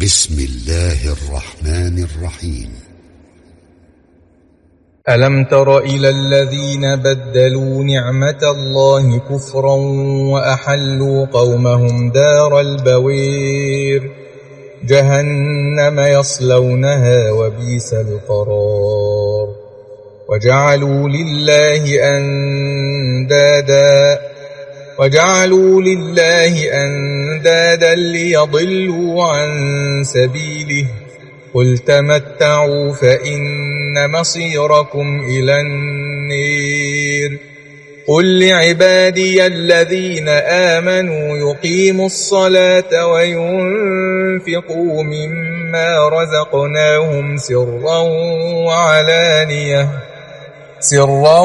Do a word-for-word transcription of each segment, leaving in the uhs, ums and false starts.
بسم الله الرحمن الرحيم. ألم تر إلى الذين بدلوا نعمة الله كفرا وأحلوا قومهم دار البوير جهنم يصلونها وبئس القرار وجعلوا لله أندادا وجعلوا لله أندادا ليضلوا عن سبيله قل تمتعوا فإن مصيركم إلى النير قل لعبادي الذين آمنوا يقيموا الصلاة وينفقوا مما رزقناهم سرا وعلانية سرا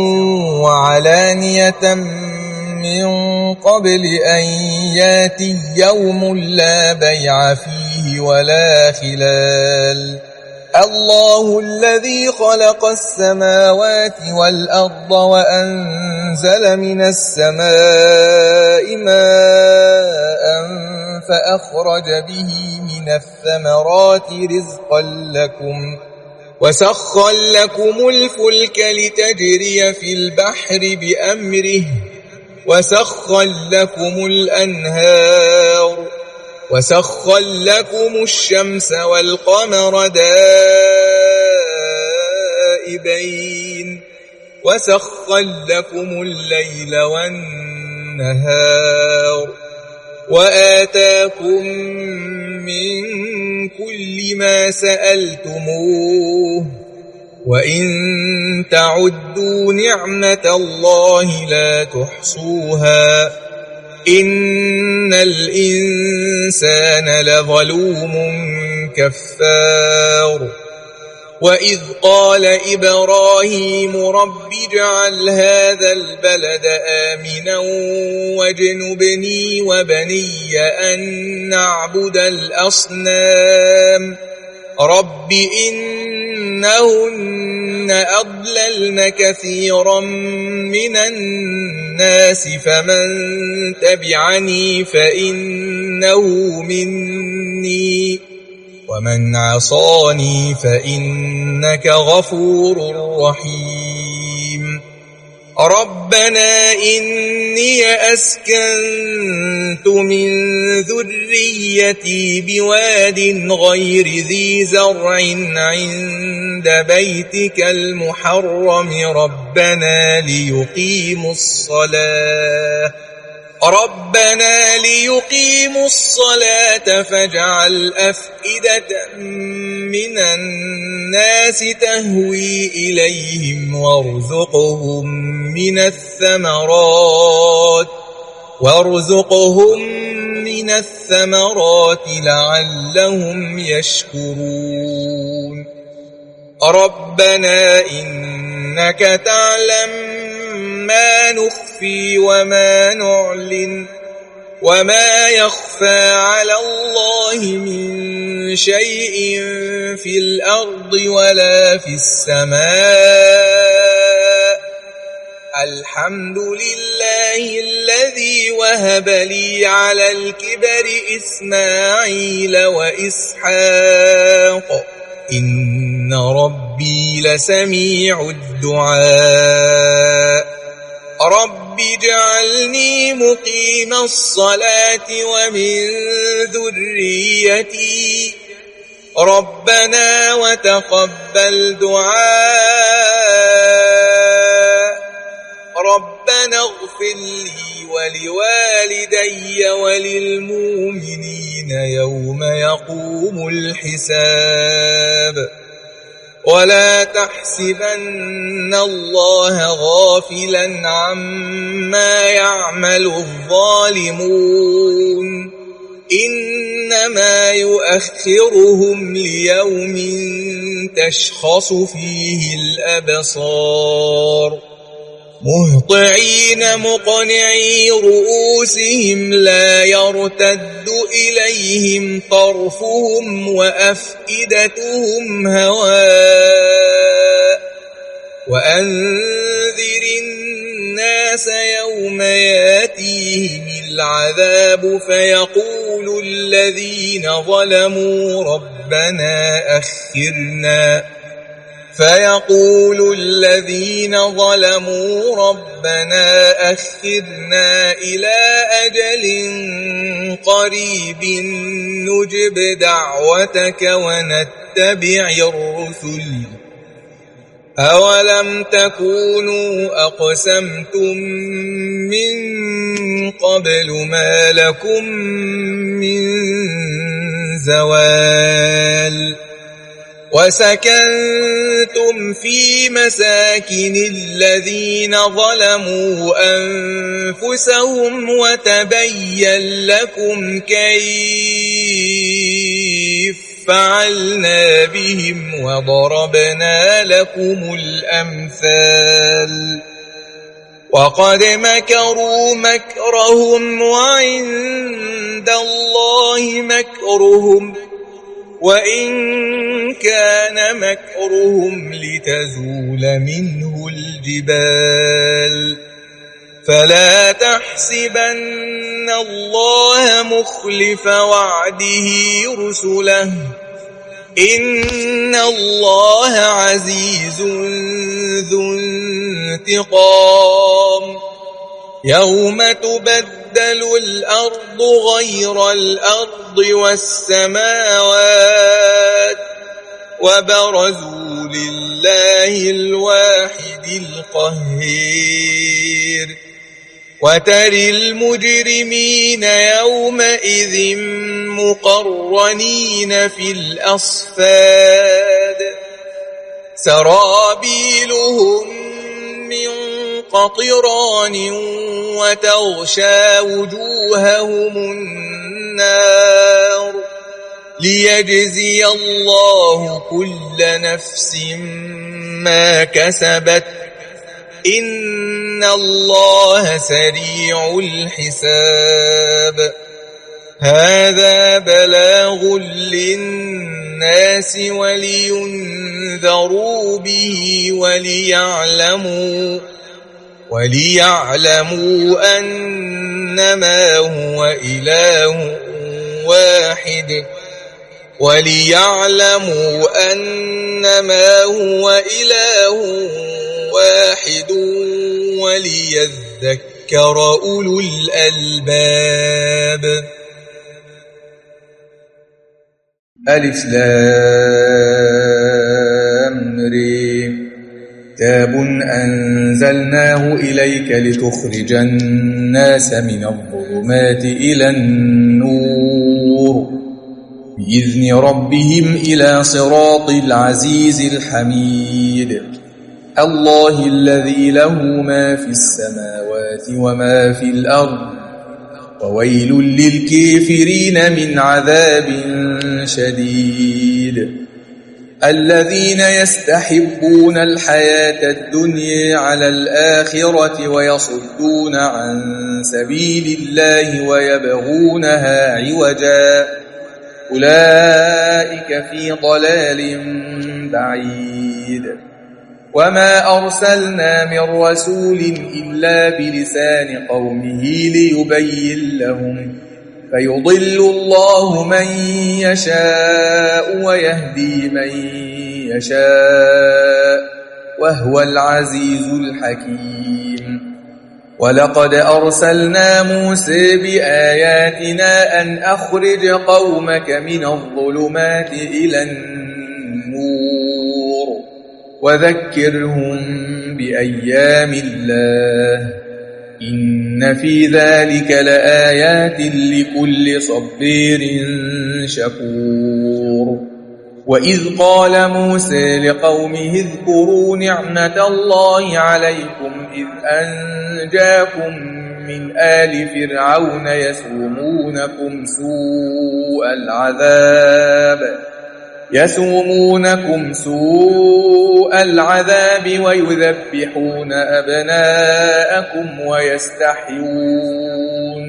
وعلانية من قبل أن ياتي يوم لا بيع فيه ولا خلال الله الذي خلق السماوات والأرض وأنزل من السماء ماء فأخرج به من الثمرات رزقا لكم وسخر لكم الفلك لتجري في البحر بأمره وسخر لكم الأنهار وسخر لكم الشمس والقمر دائبين وسخر لكم الليل والنهار وآتاكم من كل ما سألتموه وإن تعدوا نعمة الله لا تحصوها إن الإنسان لظلوم كفار وإذ قال إبراهيم رب اجعل هذا البلد آمنا واجنبني وبني أن نعبد الأصنام رب إنهن أضللن كثيرا من الناس فمن تبعني فإنه مني ومن عصاني فإنك غفور رحيم ربنا إني أسكنت من ذريتي بواد غير ذي زرع عند بيتك المحرم ربنا ليقيموا الصلاة ربنا ليقيموا الصلاة فاجعل أفئدة من الناس تهوي إليهم وارزقهم من الثمرات وارزقهم من الثمرات لعلهم يشكرون ربنا إنك تعلم ما نخفي وما نعلن وما يخفى على الله من شيء في الأرض ولا في السماء الحمد لله الذي وهب لي على الكبر إسماعيل وإسحاق إن ربي لسميع الدعاء رب اجعلني مقيم الصلاة ومن ذريتي ربنا وتقبل دعاء ربنا اغفر لي ولوالدي وللمؤمنين يوم يقوم الحساب ولا تحسبن الله غافلا عما يعمل الظالمون إنما يؤخرهم ليوم تشخص فيه الأبصار مهطعين مقنعي رؤوسهم لا يرتد إليهم طرفهم وأفئدتهم هواء وأنذر الناس الناس يوم ياتيهم العذاب فيقول الذين ظلموا ربنا أخرنا فيقول الذين ظلموا ربنا أخرنا إلى أجل قريب نجب دعوتك ونتبع الرسل أولم تكونوا أقسمتم من قبل ما لكم من زوال وسكنتم في مساكن الذين ظلموا أنفسهم وتبين لكم كيف فعلنا بهم وضربنا لكم الأمثال وقد مكروا مكرهم وعند الله مكرهم وإن كان مكرهم لتزول منه الجبال فلا تحسبن الله مخلف وعده رسله إن الله عزيز ذو انتقام يوم تبدل الأرض غير الأرض والسماوات وبرزوا لله الواحد القهير وترى المجرمين يومئذ مقرنين في الأصفاد سرابيلهم من قطران وتغشى وجوههم النار ليجزي الله كل نفس ما كسبت إن الله سريع الحساب هذا بلاغ للناس ولينذروا به وليعلموا وليعلموا أنما هو إله واحد وليعلموا أنما هو إله واحد وليذكر أولو الألباب ألف لام ري كتاب أنزلناه إليك لتخرج الناس من الظلمات إلى النور بإذن ربهم إلى صراط العزيز الحميد الله الذي له ما في السماوات وما في الأرض وويل للكافرين من عذاب شديد الذين يستحبون الحياة الدنيا على الآخرة ويصدون عن سبيل الله ويبغونها عوجا أولئك في ضلال بعيد وما أرسلنا من رسول إلا بلسان قومه ليبين لهم فيضل الله من يشاء ويهدي من يشاء وهو العزيز الحكيم ولقد أرسلنا موسى بآياتنا أن أخرج قومك من الظلمات إلى النور وذكرهم بأيام الله إن في ذلك لآيات لكل صبير شكور وإذ قال موسى لقومه اذكروا نعمة الله عليكم إذ أنجاكم من آل فرعون يسومونكم سوء العذاب يسومونكم سوء العذاب ويذبحون أبناءكم ويستحيون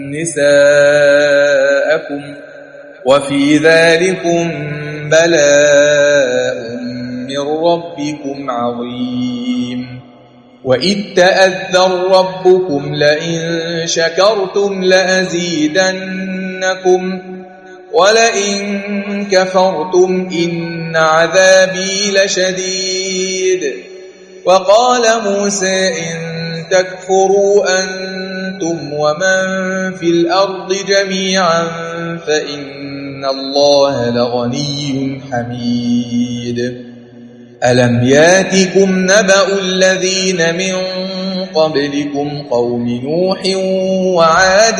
نساءكم وفي ذلكم بلاء من ربكم عظيم وإذ تأذن ربكم لئن شكرتم لأزيدنكم ولئن كفرتم إن عذابي لشديد وقال موسى إن تكفروا أنتم ومن في الأرض جميعا فإن الله لغني حميد ألم ياتكم نبأ الذين من قبلكم قوم نوح وعاد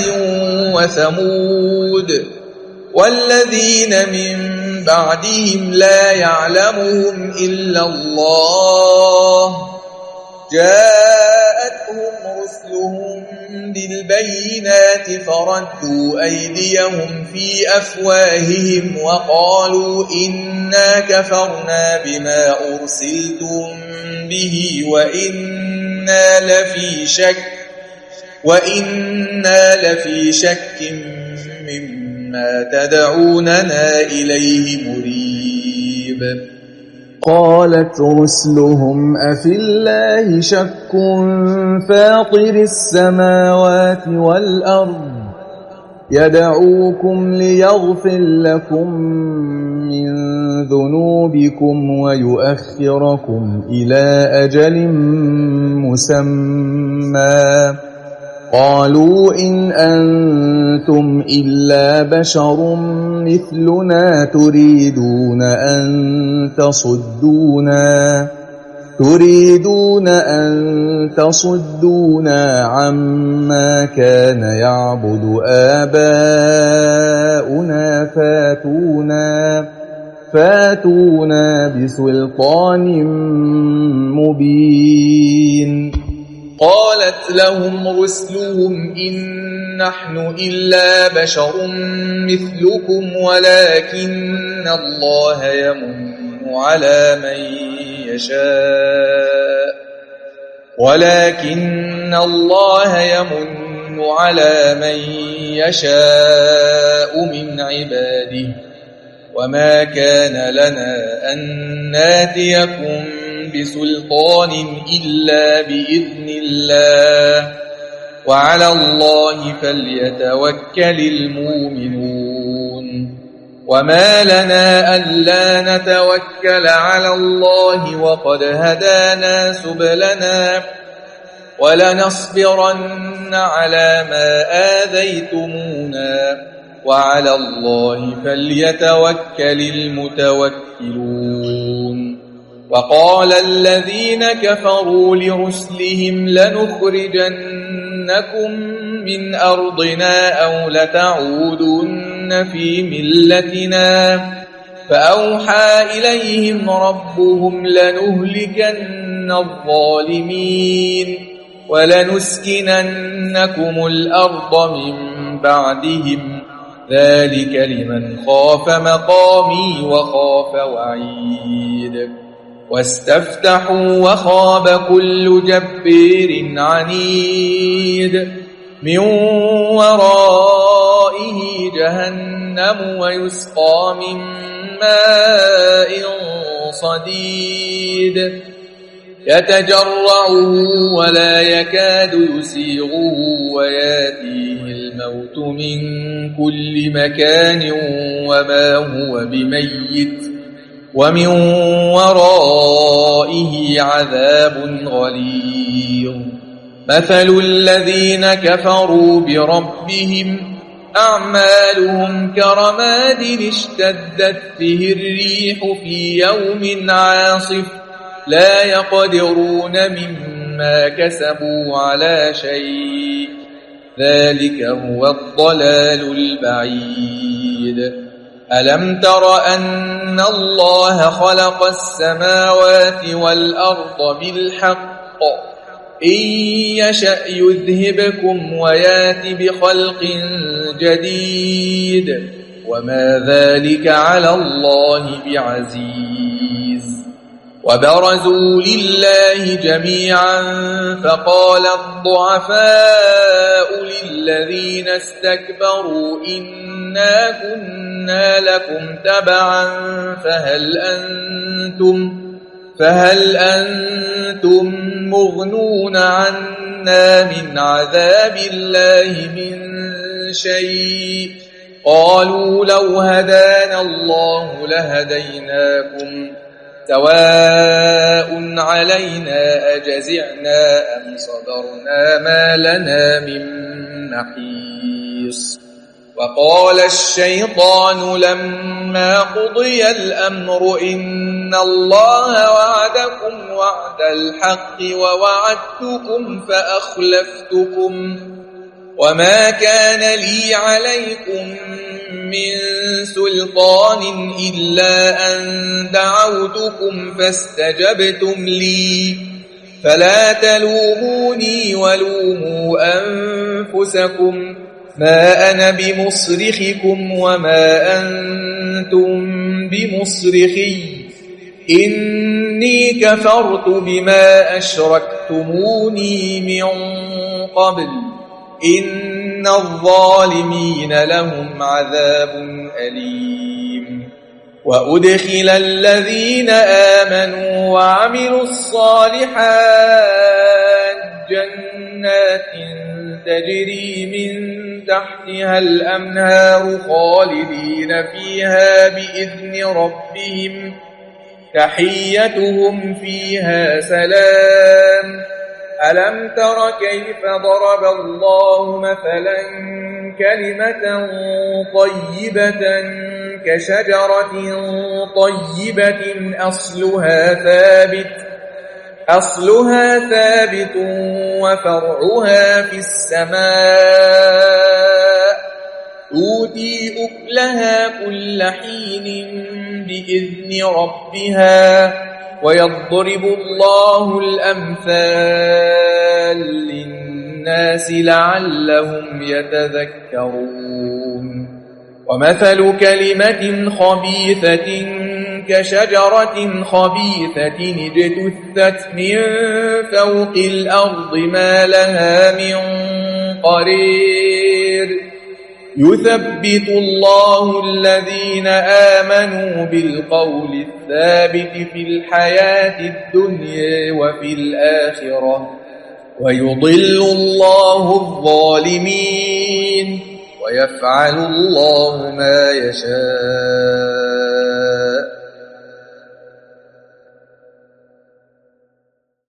وثمود والذين من بعدهم لا يعلمهم إلا الله جاءتهم رسلهم بالبينات فردوا أيديهم في أفواههم وقالوا إنا كفرنا بما أرسلتم به وإنا لفي شك وإنا لفي شك مما تدعوننا إليه مريب قالت رسلهم أفي الله شك فاطر السماوات والأرض يدعوكم ليغفر لكم من ذنوبكم ويؤخركم إلى أجل مسمى قالوا إن أنتم إلا بشر مثلنا تريدون أن تصدونا تريدون أن تصدونا عما كان يعبد آباؤنا فاتونا فاتونا بسلطان مبين قالت لهم رسلهم إن نحن إلا بشر مثلكم ولكن الله يمن على من يشاء ولكن الله يمن على من يشاء من عباده وما كان لنا أن ناتيكم بسلطان إلا بإذن الله وعلى الله فليتوكل المؤمنون وما لنا ألا نتوكل على الله وقد هدانا سبلنا ولنصبرن على ما آذيتمونا وعلى الله فليتوكل المتوكلون وقال الذين كفروا لرسلهم لنخرجنكم من أرضنا أو لتعودن في ملتنا فأوحى إليهم ربهم لنهلكن الظالمين ولنسكننكم الأرض من بعدهم ذلك لمن خاف مقامي وخاف وعيد واستفتحوا وخاب كل جبار عنيد من ورائه جهنم ويسقى من ماء صديد يتجرعه ولا يكاد يسيغه وياتيه الموت من كل مكان وما هو بميت ومن ورائه عذاب غليظ مثل الذين كفروا بربهم أعمالهم كرماد اشتدت به الريح في يوم عاصف لا يقدرون مما كسبوا على شيء ذلك هو الضلال البعيد ألم تر أن الله خلق السماوات والأرض بالحق إن يشأ يذهبكم ويات بخلق جديد وما ذلك على الله بعزيز وبرزوا لله جميعا فقال الضعفاء للذين استكبروا إنا كنا لكم تبعا فهل أنتم فهل أنتم مغنون عنا من عذاب الله من شيء قالوا لو هدانا الله لهديناكم سواء علينا أجزعنا أم صبرنا ما لنا من محيص وقال الشيطان لما قضي الأمر إن الله وعدكم وعد الحق ووعدتكم فأخلفتكم وما كان لي عليكم من سلطان إلا أن دعوتكم فاستجبتم لي فلا تلوموني ولوموا أنفسكم ما أنا بمصرخكم وما أنتم بمصرخي إني كفرت بما أشركتموني من قبل إن الظالمين لهم عذاب أليم وأدخل الذين آمنوا وعملوا الصالحات جنات تجري من تحتها الأنهار خالدين فيها بإذن ربهم تحيتهم فيها سلام ألم تر كيف ضرب الله مثلا كلمة طيبة كشجرة طيبة أصلها ثابت أصلها ثابت وفرعها في السماء تؤتي أكلها كل حين بإذن ربها ويضرب الله الأمثال للناس لعلهم يتذكرون ومثل كلمة خبيثة كشجرة خبيثة اجتثت من فوق الأرض ما لها من قرير يثبت الله الذين آمنوا بالقول الثابت في الحياة الدنيا وفي الآخرة ويضل الله الظالمين ويفعل الله ما يشاء